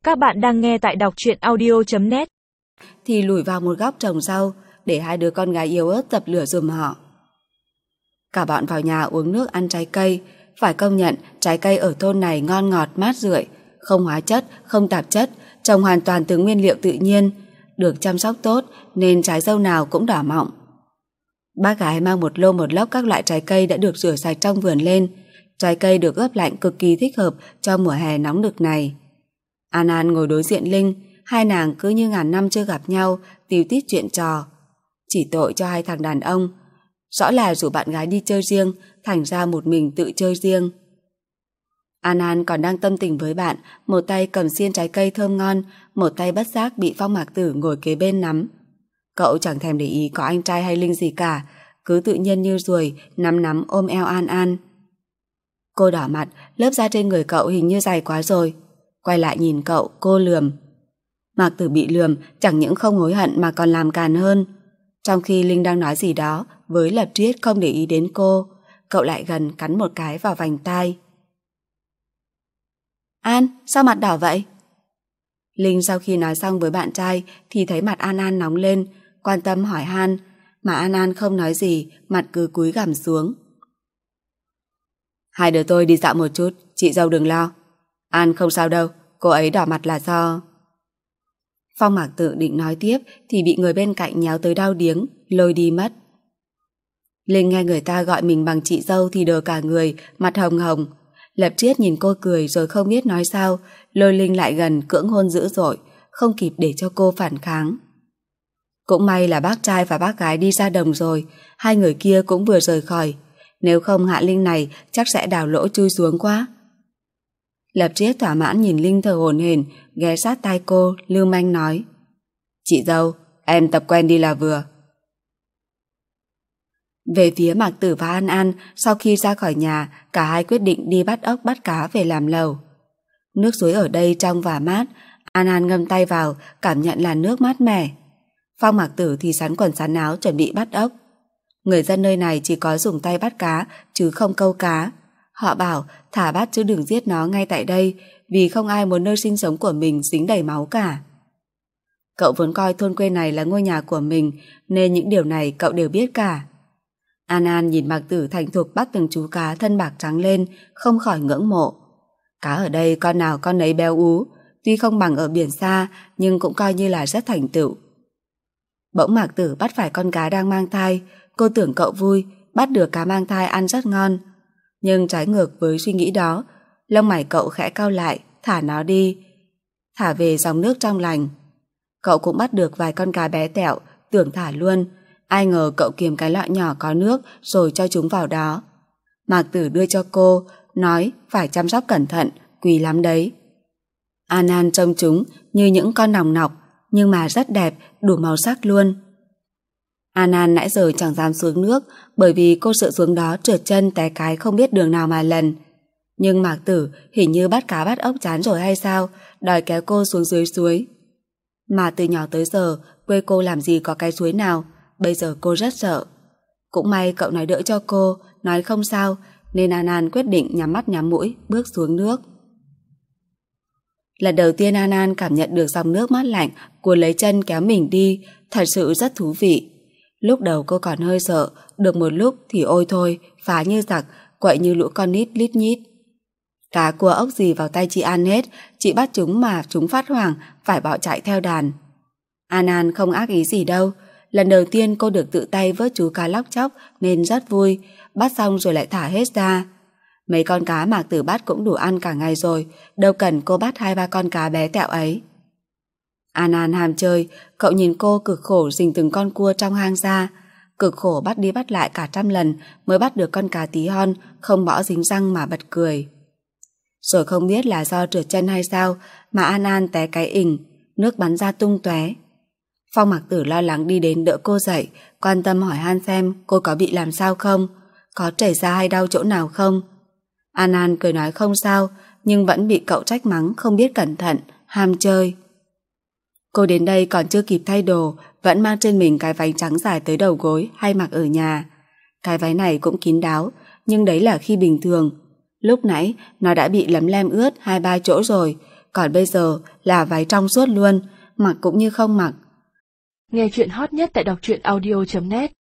Các bạn đang nghe tại đọc truyện audio.net. Thì lủi vào một góc trồng rau để hai đứa con gái yếu ớt dập lửa giùm họ. Cả bọn vào nhà uống nước ăn trái cây. Phải công nhận trái cây ở thôn này ngon ngọt mát rượi, không hóa chất, không tạp chất, trồng hoàn toàn từ nguyên liệu tự nhiên, được chăm sóc tốt nên trái dâu nào cũng đỏ mọng. Bác gái mang một lô một lốc các loại trái cây đã được rửa sạch trong vườn lên. Trái cây được ướp lạnh cực kỳ thích hợp cho mùa hè nóng nực này. An An ngồi đối diện Linh, hai nàng cứ như ngàn năm chưa gặp nhau, tíu tít chuyện trò. Chỉ tội cho hai thằng đàn ông, rõ là rủ bạn gái đi chơi riêng, thành ra một mình tự chơi riêng. An An còn đang tâm tình với bạn, một tay cầm xiên trái cây thơm ngon, một tay bất giác bị Phong Mạc Tử ngồi kế bên nắm. Cậu chẳng thèm để ý có anh trai hay Linh gì cả, cứ tự nhiên như ruồi, nắm ôm eo An An. Cô đỏ mặt, lớp da trên người cậu hình như dày quá rồi. Quay lại nhìn cậu, cô lườm. Mạc Tử bị lườm chẳng những không hối hận mà còn làm càn hơn. Trong khi Linh đang nói gì đó với Lập Triết không để ý đến cô, cậu lại gần cắn một cái vào vành tai. An, sao mặt đỏ vậy? Linh sau khi nói xong với bạn trai thì thấy mặt An An nóng lên, quan tâm hỏi han, mà An An không nói gì, mặt cứ cúi gằm xuống. Hai đứa tôi đi dạo một chút, chị dâu đừng lo. An không sao đâu, cô ấy đỏ mặt là do... Phong Mạc Tử định nói tiếp thì bị người bên cạnh nhéo tới đau điếng, lôi đi mất. Linh nghe người ta gọi mình bằng chị dâu thì đờ cả người, mặt hồng hồng. Lập Triết nhìn cô cười rồi không biết nói sao, lôi Linh lại gần cưỡng hôn dữ dội, không kịp để cho cô phản kháng. Cũng may là bác trai và bác gái đi ra đồng rồi, hai người kia cũng vừa rời khỏi. Nếu không Hạ Linh này chắc sẽ đào lỗ chui xuống quá. Lập Triết thỏa mãn nhìn Linh thở hổn hển, ghé sát tai cô, lưu manh nói: Chị dâu, em tập quen đi là vừa. Về phía Mạc Tử và An An, sau khi ra khỏi nhà, cả hai quyết định đi bắt ốc bắt cá về làm lẩu. Nước suối ở đây trong và mát, An An ngâm tay vào, cảm nhận là nước mát mẻ. Phong Mạc Tử thì sắn quần sắn áo chuẩn bị bắt ốc. Người dân nơi này chỉ có dùng tay bắt cá, chứ không câu cá. Họ bảo thả bắt chứ đừng giết nó ngay tại đây, vì không ai muốn nơi sinh sống của mình dính đầy máu cả. Cậu vốn coi thôn quê này là ngôi nhà của mình, nên những điều này cậu đều biết cả. An An nhìn Mạc Tử thành thục bắt từng chú cá thân bạc trắng lên, không khỏi ngưỡng mộ. Cá ở đây con nào con nấy béo ú, tuy không bằng ở biển xa, nhưng cũng coi như là rất thành tựu. Bỗng Mạc Tử bắt phải con cá đang mang thai, cô tưởng cậu vui, bắt được cá mang thai ăn rất ngon. Nhưng trái ngược với suy nghĩ đó, lông mày cậu khẽ cau lại, thả nó đi, thả về dòng nước trong lành. Cậu cũng bắt được vài con cá bé tẹo, tưởng thả luôn. Ai ngờ cậu kiếm cái lọ nhỏ có nước rồi cho chúng vào đó. Mạc Tử đưa cho cô, nói phải chăm sóc cẩn thận, quý lắm đấy. An An trông chúng như những con nòng nọc, nhưng mà rất đẹp, đủ màu sắc luôn. An An nãy giờ chẳng dám xuống nước, bởi vì cô sợ xuống đó trượt chân té cái không biết đường nào mà lần. Nhưng Mạc Tử hình như bắt cá bắt ốc chán rồi hay sao, đòi kéo cô xuống dưới suối. Mà từ nhỏ tới giờ, quê cô làm gì có cái suối nào, bây giờ cô rất sợ. Cũng may cậu nói đỡ cho cô, nói không sao, nên An An quyết định nhắm mắt nhắm mũi, bước xuống nước. Lần đầu tiên An An cảm nhận được dòng nước mát lạnh cuốn lấy chân kéo mình đi, thật sự rất thú vị. Lúc đầu cô còn hơi sợ, được một lúc thì ôi thôi, phá như giặc, quậy như lũ con nít lít nhít. Cá cua ốc gì vào tay chị ăn hết, chị bắt chúng mà chúng phát hoảng, phải bỏ chạy theo đàn. An An không ác ý gì đâu, lần đầu tiên cô được tự tay vớt chú cá lóc chóc nên rất vui, bắt xong rồi lại thả hết ra. Mấy con cá Mạc Tử bắt cũng đủ ăn cả ngày rồi, đâu cần cô bắt 2-3 con cá bé tẹo ấy. An An ham chơi, cậu nhìn cô cực khổ rình từng con cua trong hang ra, cực khổ bắt đi bắt lại cả 100 lần mới bắt được con cá tí hon, không bỏ dính răng mà bật cười. Rồi không biết là do trượt chân hay sao mà An An té cái ình, nước bắn ra tung tóe. Phong Mạc Tử lo lắng đi đến đỡ cô dậy, quan tâm hỏi han xem cô có bị làm sao không, có chảy ra hay đau chỗ nào không. An An cười nói không sao, nhưng vẫn bị cậu trách mắng không biết cẩn thận, ham chơi. Cô đến đây còn chưa kịp thay đồ, vẫn mang trên mình cái váy trắng dài tới đầu gối hay mặc ở nhà. Cái váy này cũng kín đáo, nhưng đấy là khi bình thường. Lúc nãy nó đã bị lấm lem ướt 2-3 chỗ rồi, còn bây giờ là váy trong suốt luôn, mặc cũng như không mặc. Nghe chuyện hot nhất tại đọc truyện audio.net